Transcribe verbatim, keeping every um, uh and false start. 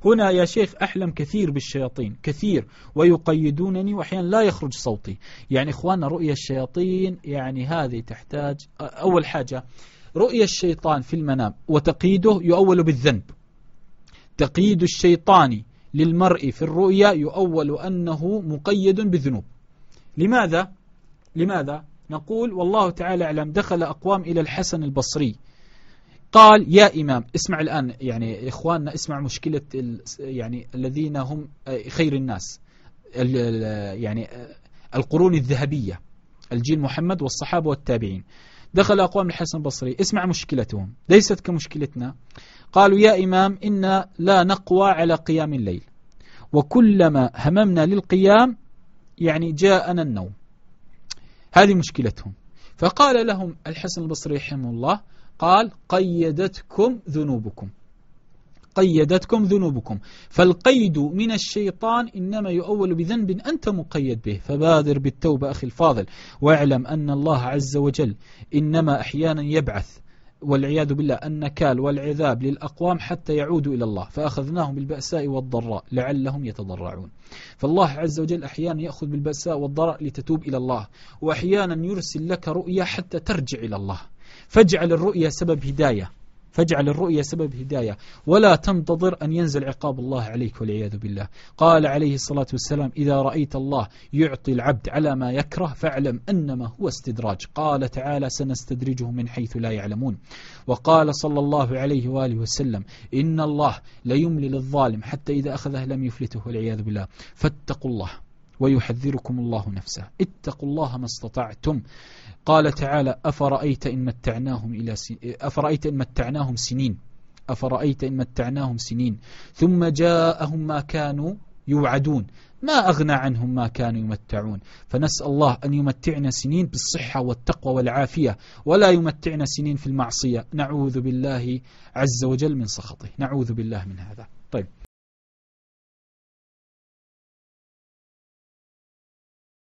هنا يا شيخ أحلم كثير بالشياطين كثير، ويقيدونني وأحيانا لا يخرج صوتي. يعني إخواننا رؤيا الشياطين يعني هذه تحتاج أول حاجة رؤيا الشيطان في المنام وتقييده يؤول بالذنب. تقييد الشيطان للمرء في الرؤيا يؤول أنه مقيد بالذنوب. لماذا؟ لماذا؟ نقول والله تعالى أعلم دخل أقوام إلى الحسن البصري قال يا إمام، اسمع الآن يعني إخواننا اسمع مشكلة يعني الذين هم خير الناس يعني القرون الذهبية الجيل محمد والصحابة والتابعين. دخل أقوام الحسن البصري، اسمع مشكلتهم ليست كمشكلتنا. قالوا يا إمام إنا لا نقوى على قيام الليل، وكلما هممنا للقيام يعني جاءنا النوم. هذه مشكلتهم. فقال لهم الحسن البصري رحمه الله قال قيدتكم ذنوبكم، قيدتكم ذنوبكم. فالقيد من الشيطان إنما يؤول بذنب أنت مقيد به، فبادر بالتوبة أخي الفاضل، واعلم أن الله عز وجل إنما أحيانا يبعث والعياذ بالله النكال والعذاب للأقوام حتى يعودوا إلى الله، فأخذناهم بالبأساء والضراء لعلهم يتضرعون. فالله عز وجل أحيانا يأخذ بالبأساء والضراء لتتوب إلى الله، وأحيانا يرسل لك رؤيا حتى ترجع إلى الله. فاجعل الرؤيا سبب هداية، فاجعل الرؤيا سبب هداية، ولا تنتظر أن ينزل عقاب الله عليك والعياذ بالله. قال عليه الصلاة والسلام إذا رأيت الله يعطي العبد على ما يكره فاعلم أنما هو استدراج. قال تعالى سنستدرجهم من حيث لا يعلمون. وقال صلى الله عليه وآله وسلم إن الله لا يملي للظالم حتى إذا أخذه لم يفلته والعياذ بالله. فاتقوا الله ويحذركم الله نفسه، اتقوا الله ما استطعتم. قال تعالى أفرأيت إن متعناهم إلى س... أفرأيت إن متعناهم سنين أفرأيت إن متعناهم سنين ثم جاءهم ما كانوا يوعدون ما أغنى عنهم ما كانوا يمتعون. فنسأل الله أن يمتعنا سنين بالصحة والتقوى والعافية، ولا يمتعنا سنين في المعصية، نعوذ بالله عز وجل من سخطه، نعوذ بالله من هذا. طيب